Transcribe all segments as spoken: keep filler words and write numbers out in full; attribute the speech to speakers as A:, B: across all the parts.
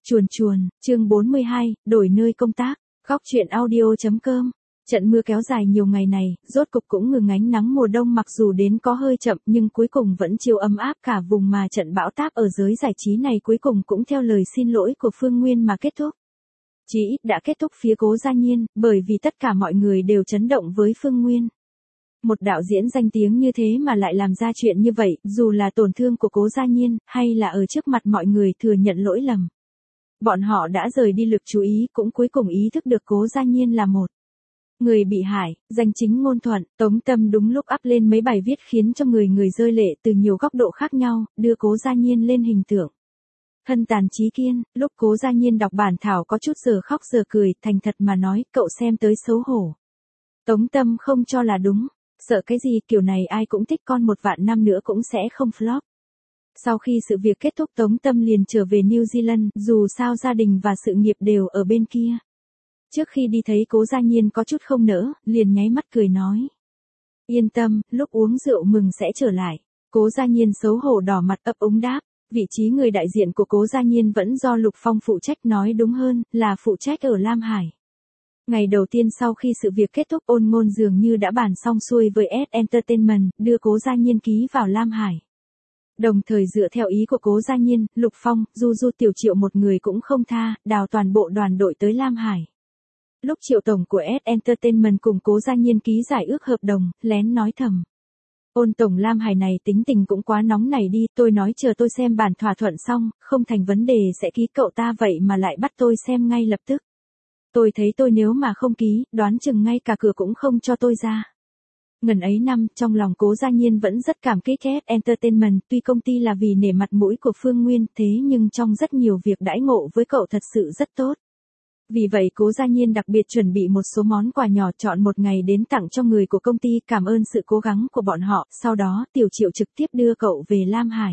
A: Chuồn chuồn, chương bốn mươi hai, đổi nơi công tác, góc truyện audio.com. Trận mưa kéo dài nhiều ngày này, rốt cục cũng ngừng ánh nắng mùa đông, mặc dù đến có hơi chậm nhưng cuối cùng vẫn chiều ấm áp cả vùng, mà trận bão táp ở giới giải trí này cuối cùng cũng theo lời xin lỗi của Phương Nguyên mà kết thúc. Chỉ ít đã kết thúc phía Cố Gia Nhiên, bởi vì tất cả mọi người đều chấn động với Phương Nguyên. Một đạo diễn danh tiếng như thế mà lại làm ra chuyện như vậy, dù là tổn thương của Cố Gia Nhiên, hay là ở trước mặt mọi người thừa nhận lỗi lầm. Bọn họ đã rời đi lực chú ý, cũng cuối cùng ý thức được Cố Gia Nhiên là một người bị hại. Danh chính ngôn thuận, Tống Tâm đúng lúc up lên mấy bài viết khiến cho người người rơi lệ từ nhiều góc độ khác nhau, đưa Cố Gia Nhiên lên hình tượng thân tàn trí kiên. Lúc Cố Gia Nhiên đọc bản thảo có chút giờ khóc giờ cười, thành thật mà nói, cậu xem tới xấu hổ. Tống Tâm không cho là đúng, sợ cái gì, kiểu này ai cũng thích, con một vạn năm nữa cũng sẽ không flop. Sau khi sự việc kết thúc, Tống Tâm liền trở về New Zealand, dù sao gia đình và sự nghiệp đều ở bên kia. Trước khi đi thấy Cố Gia Nhiên có chút không nỡ, liền nháy mắt cười nói: yên tâm, lúc uống rượu mừng sẽ trở lại. Cố Gia Nhiên xấu hổ đỏ mặt ấp úng đáp. Vị trí người đại diện của Cố Gia Nhiên vẫn do Lục Phong phụ trách, nói đúng hơn, là phụ trách ở Lam Hải. Ngày đầu tiên sau khi sự việc kết thúc, Ôn Ngôn dường như đã bàn xong xuôi với S Entertainment, đưa Cố Gia Nhiên ký vào Lam Hải. Đồng thời dựa theo ý của Cố Gia Nhiên, Lục Phong, Du Du, Tiểu Triệu một người cũng không tha, đào toàn bộ đoàn đội tới Lam Hải. Lúc Triệu tổng của S Entertainment cùng Cố Gia Nhiên ký giải ước hợp đồng, lén nói thầm: Ôn tổng Lam Hải này tính tình cũng quá nóng này đi, tôi nói chờ tôi xem bản thỏa thuận xong, không thành vấn đề sẽ ký cậu ta, vậy mà lại bắt tôi xem ngay lập tức. Tôi thấy tôi nếu mà không ký, đoán chừng ngay cả cửa cũng không cho tôi ra. Ngần ấy năm, trong lòng Cố Gia Nhiên vẫn rất cảm kích S Entertainment, tuy công ty là vì nể mặt mũi của Phương Nguyên, thế nhưng trong rất nhiều việc đãi ngộ với cậu thật sự rất tốt. Vì vậy Cố Gia Nhiên đặc biệt chuẩn bị một số món quà nhỏ, chọn một ngày đến tặng cho người của công ty, cảm ơn sự cố gắng của bọn họ. Sau đó Tiểu Triệu trực tiếp đưa cậu về Lam Hải.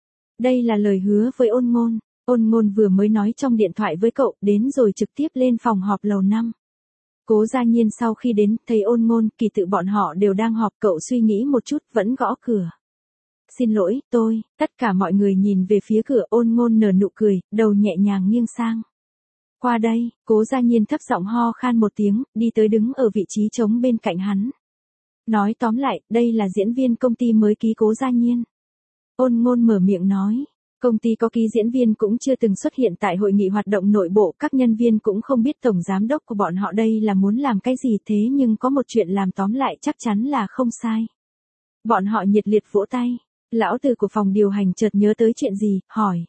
A: Đây là lời hứa với Ôn Ngôn. Ôn Ngôn vừa mới nói trong điện thoại với cậu, đến rồi trực tiếp lên phòng họp lầu năm. Cố Gia Nhiên sau khi đến, thấy Ôn Ngôn, kỳ tự bọn họ đều đang họp, cậu suy nghĩ một chút, vẫn gõ cửa. Xin lỗi, tôi. Tất cả mọi người nhìn về phía cửa, Ôn Ngôn nở nụ cười, đầu nhẹ nhàng nghiêng sang. Qua đây. Cố Gia Nhiên thấp giọng ho khan một tiếng, đi tới đứng ở vị trí trống bên cạnh hắn. Nói tóm lại, đây là diễn viên công ty mới ký Cố Gia Nhiên. Ôn Ngôn mở miệng nói. Công ty có ký diễn viên cũng chưa từng xuất hiện tại hội nghị hoạt động nội bộ, các nhân viên cũng không biết tổng giám đốc của bọn họ đây là muốn làm cái gì, thế nhưng có một chuyện làm tóm lại chắc chắn là không sai. Bọn họ nhiệt liệt vỗ tay. Lão Từ của phòng điều hành chợt nhớ tới chuyện gì, hỏi: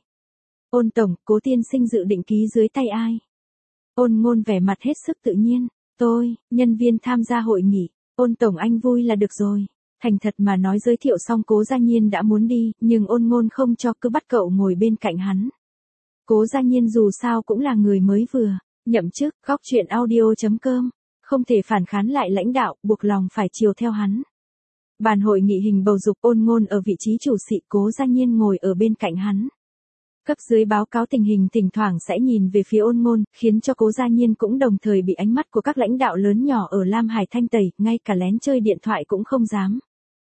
A: Ôn tổng, Cố tiên sinh dự định ký dưới tay ai? Ôn Ngôn vẻ mặt hết sức tự nhiên. Tôi, nhân viên tham gia hội nghị. Ôn tổng anh vui là được rồi. Thành thật mà nói, giới thiệu xong Cố Gia Nhiên đã muốn đi, nhưng Ôn Ngôn không cho, cứ bắt cậu ngồi bên cạnh hắn. Cố Gia Nhiên dù sao cũng là người mới vừa nhậm chức, góc truyện audio.com, không thể phản kháng lại lãnh đạo, buộc lòng phải chiều theo hắn. Bàn hội nghị hình bầu dục, Ôn Ngôn ở vị trí chủ sĩ, Cố Gia Nhiên ngồi ở bên cạnh hắn. Cấp dưới báo cáo tình hình thỉnh thoảng sẽ nhìn về phía Ôn Ngôn, khiến cho Cố Gia Nhiên cũng đồng thời bị ánh mắt của các lãnh đạo lớn nhỏ ở Lam Hải thanh tẩy, ngay cả lén chơi điện thoại cũng không dám.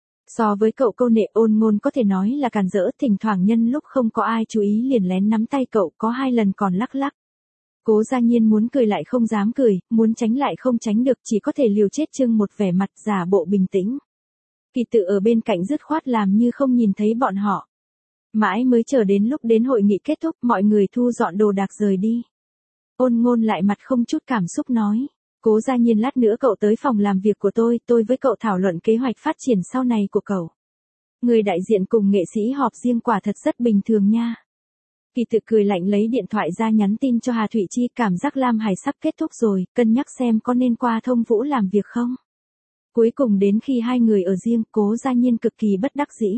A: So với cậu câu nệ, Ôn Ngôn có thể nói là càn rỡ, thỉnh thoảng nhân lúc không có ai chú ý liền lén nắm tay cậu, có hai lần còn lắc lắc. Cố Gia Nhiên muốn cười lại không dám cười, muốn tránh lại không tránh được, chỉ có thể liều chết trưng một vẻ mặt giả bộ bình tĩnh. Kỳ tự ở bên cạnh dứt khoát làm như không nhìn thấy bọn họ. Mãi mới chờ đến lúc đến hội nghị kết thúc, mọi người thu dọn đồ đạc rời đi. Ôn Ngôn lại mặt không chút cảm xúc nói: Cố Gia Nhiên, lát nữa cậu tới phòng làm việc của tôi, tôi với cậu thảo luận kế hoạch phát triển sau này của cậu. Người đại diện cùng nghệ sĩ họp riêng quả thật rất bình thường nha. Kỳ tự cười lạnh lấy điện thoại ra nhắn tin cho Hà Thụy Chi, cảm giác Lam Hải sắp kết thúc rồi, cân nhắc xem có nên qua Thông Vũ làm việc không. Cuối cùng đến khi hai người ở riêng, Cố Gia Nhiên cực kỳ bất đắc dĩ.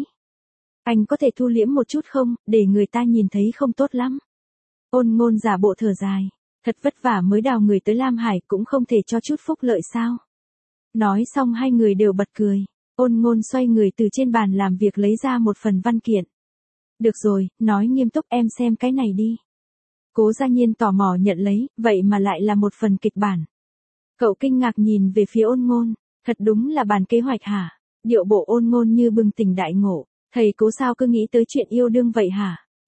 A: Anh có thể thu liễm một chút không, để người ta nhìn thấy không tốt lắm. Ôn Ngôn giả bộ thở dài. Thật vất vả mới đào người tới Lam Hải, cũng không thể cho chút phúc lợi sao? Nói xong hai người đều bật cười. Ôn Ngôn xoay người từ trên bàn làm việc lấy ra một phần văn kiện. Được rồi, nói nghiêm túc, em xem cái này đi. Cố Gia Nhiên tò mò nhận lấy, vậy mà lại là một phần kịch bản. Cậu kinh ngạc nhìn về phía Ôn Ngôn. Thật đúng là bản kế hoạch hả? Điệu bộ Ôn Ngôn như bừng tỉnh đại ngộ. Thầy Cố sao cứ nghĩ tới chuyện yêu đương vậy hả?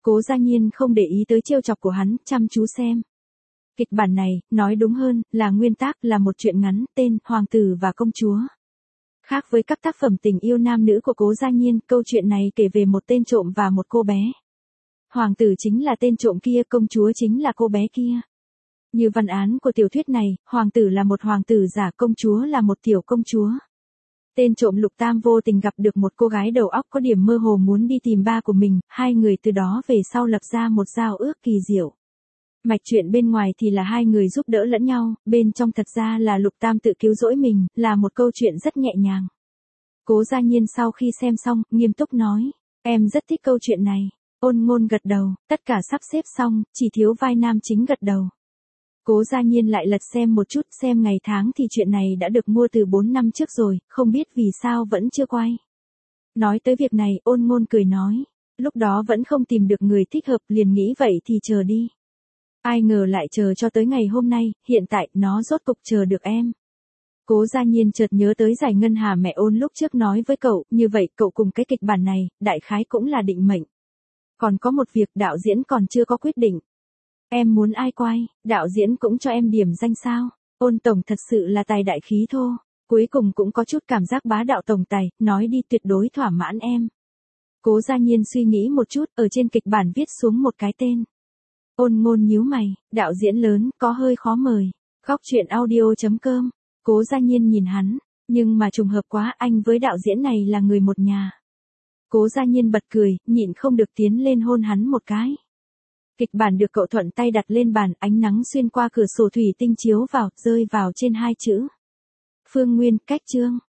A: Cố Gia Nhiên không để ý tới trêu chọc của hắn, chăm chú xem. Kịch bản này, nói đúng hơn, là nguyên tác, là một truyện ngắn, tên Hoàng tử và công chúa. Khác với các tác phẩm tình yêu nam nữ của Cố Gia Nhiên, câu chuyện này kể về một tên trộm và một cô bé. Hoàng tử chính là tên trộm kia, công chúa chính là cô bé kia. Như văn án của tiểu thuyết này, hoàng tử là một hoàng tử giả, công chúa là một tiểu công chúa. Tên trộm Lục Tam vô tình gặp được một cô gái đầu óc có điểm mơ hồ muốn đi tìm ba của mình, hai người từ đó về sau lập ra một giao ước kỳ diệu. Mạch chuyện bên ngoài thì là hai người giúp đỡ lẫn nhau, bên trong thật ra là Lục Tam tự cứu rỗi mình, là một câu chuyện rất nhẹ nhàng. Cố Gia Nhiên sau khi xem xong, nghiêm túc nói, em rất thích câu chuyện này. Ôn Ngôn gật đầu, tất cả sắp xếp xong, chỉ thiếu vai nam chính gật đầu. Cố Gia Nhiên lại lật xem một chút, xem ngày tháng thì chuyện này đã được mua từ bốn năm trước rồi, không biết vì sao vẫn chưa quay. Nói tới việc này, Ôn Ngôn cười nói, lúc đó vẫn không tìm được người thích hợp, liền nghĩ vậy thì chờ đi. Ai ngờ lại chờ cho tới ngày hôm nay, hiện tại, nó rốt cục chờ được em. Cố Gia Nhiên chợt nhớ tới Giải Ngân Hà mẹ Ôn lúc trước nói với cậu, như vậy cậu cùng cái kịch bản này, đại khái cũng là định mệnh. Còn có một việc đạo diễn còn chưa có quyết định. Em muốn ai quay, đạo diễn cũng cho em điểm danh sao? Ôn tổng thật sự là tài đại khí thô, cuối cùng cũng có chút cảm giác bá đạo tổng tài, nói đi tuyệt đối thỏa mãn em. Cố Gia Nhiên suy nghĩ một chút, ở trên kịch bản viết xuống một cái tên. Ôn Ngôn nhíu mày, đạo diễn lớn, có hơi khó mời. Góc truyện audio chấm com. Cố Gia Nhiên nhìn hắn, nhưng mà trùng hợp quá, anh với đạo diễn này là người một nhà. Cố Gia Nhiên bật cười, nhịn không được tiến lên hôn hắn một cái. Kịch bản được cậu thuận tay đặt lên bàn, ánh nắng xuyên qua cửa sổ thủy tinh chiếu vào, rơi vào trên hai chữ. Phương Nguyên, cách chương.